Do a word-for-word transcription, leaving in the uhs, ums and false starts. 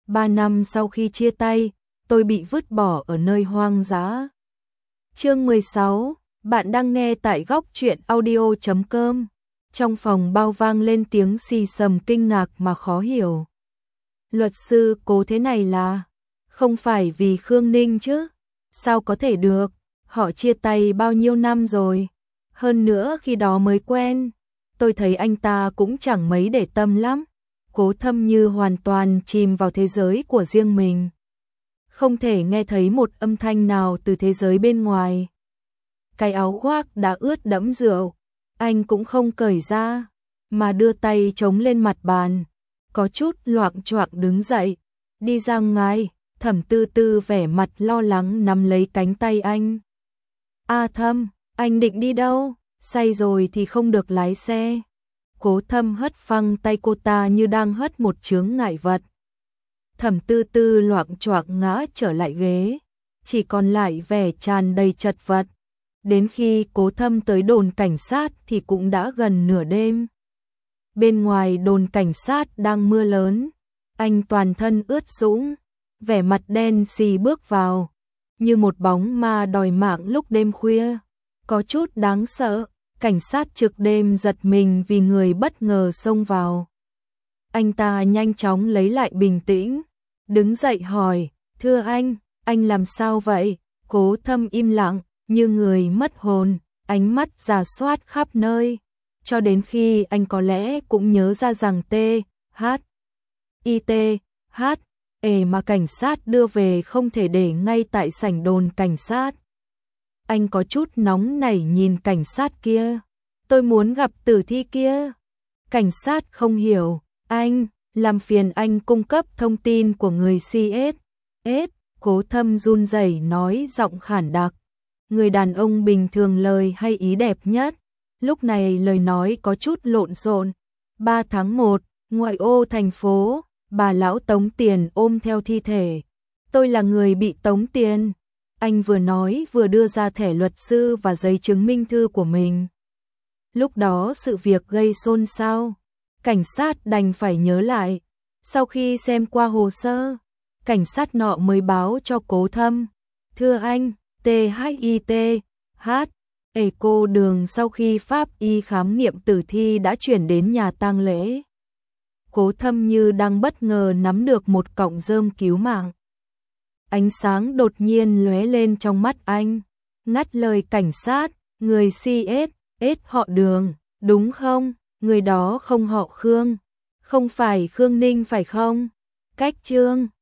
Ba năm sau khi chia tay, tôi bị vứt bỏ ở nơi hoang dã. Chương mười sáu, bạn đang nghe tại góc truyện audio chấm com. Trong phòng bao vang lên tiếng xì xầm kinh ngạc mà khó hiểu. Luật sư, Cố thế này là không phải vì Khương Ninh chứ? Sao có thể được? Họ chia tay bao nhiêu năm rồi? Hơn nữa khi đó mới quen, tôi thấy anh ta cũng chẳng mấy để tâm lắm. Cố Thâm như hoàn toàn chìm vào thế giới của riêng mình, không thể nghe thấy một âm thanh nào từ thế giới bên ngoài. Cái áo khoác đã ướt đẫm rượu, anh cũng không cởi ra, mà đưa tay chống lên mặt bàn, có chút loạng choạng đứng dậy, đi ra ngoài. Thẩm Tư Tư vẻ mặt lo lắng nắm lấy cánh tay anh. A Thâm, anh định đi đâu? Say rồi thì không được lái xe. Cố Thâm hất phăng tay cô ta như đang hất một chướng ngại vật. Thẩm Tư Tư loạng choạng ngã trở lại ghế, chỉ còn lại vẻ tràn đầy chật vật. Đến khi Cố Thâm tới đồn cảnh sát thì cũng đã gần nửa đêm. Bên ngoài đồn cảnh sát đang mưa lớn, anh toàn thân ướt sũng, vẻ mặt đen xì bước vào, như một bóng ma đòi mạng lúc đêm khuya, có chút đáng sợ. Cảnh sát trực đêm giật mình vì người bất ngờ xông vào. Anh ta nhanh chóng lấy lại bình tĩnh, đứng dậy hỏi, thưa anh, anh làm sao vậy? Cố Thâm im lặng, như người mất hồn, ánh mắt rà soát khắp nơi, cho đến khi anh có lẽ cũng nhớ ra rằng T, H, I T, H, E mà cảnh sát đưa về không thể để ngay tại sảnh đồn cảnh sát. Anh có chút nóng nảy nhìn cảnh sát kia. Tôi muốn gặp tử thi kia. Cảnh sát không hiểu. Anh, làm phiền anh cung cấp thông tin của người xê ét. S, Cố Thâm run rẩy nói giọng khản đặc. Người đàn ông bình thường lời hay ý đẹp nhất. Lúc này lời nói có chút lộn xộn. ba tháng một, ngoại ô thành phố, bà lão tống tiền ôm theo thi thể. Tôi là người bị tống tiền. Anh vừa nói vừa đưa ra thẻ luật sư và giấy chứng minh thư của mình. Lúc đó sự việc gây xôn xao, cảnh sát đành phải nhớ lại. Sau khi xem qua hồ sơ, cảnh sát nọ mới báo cho Cố Thâm. Thưa anh, T H I T, H, E cô Đường sau khi pháp y khám nghiệm tử thi đã chuyển đến nhà tang lễ. Cố Thâm như đang bất ngờ nắm được một cọng rơm cứu mạng. Ánh sáng đột nhiên lóe lên trong mắt anh, ngắt lời cảnh sát, người xê ét, S họ Đường, đúng không? Người đó không họ Khương, không phải Khương Ninh phải không? Cách chương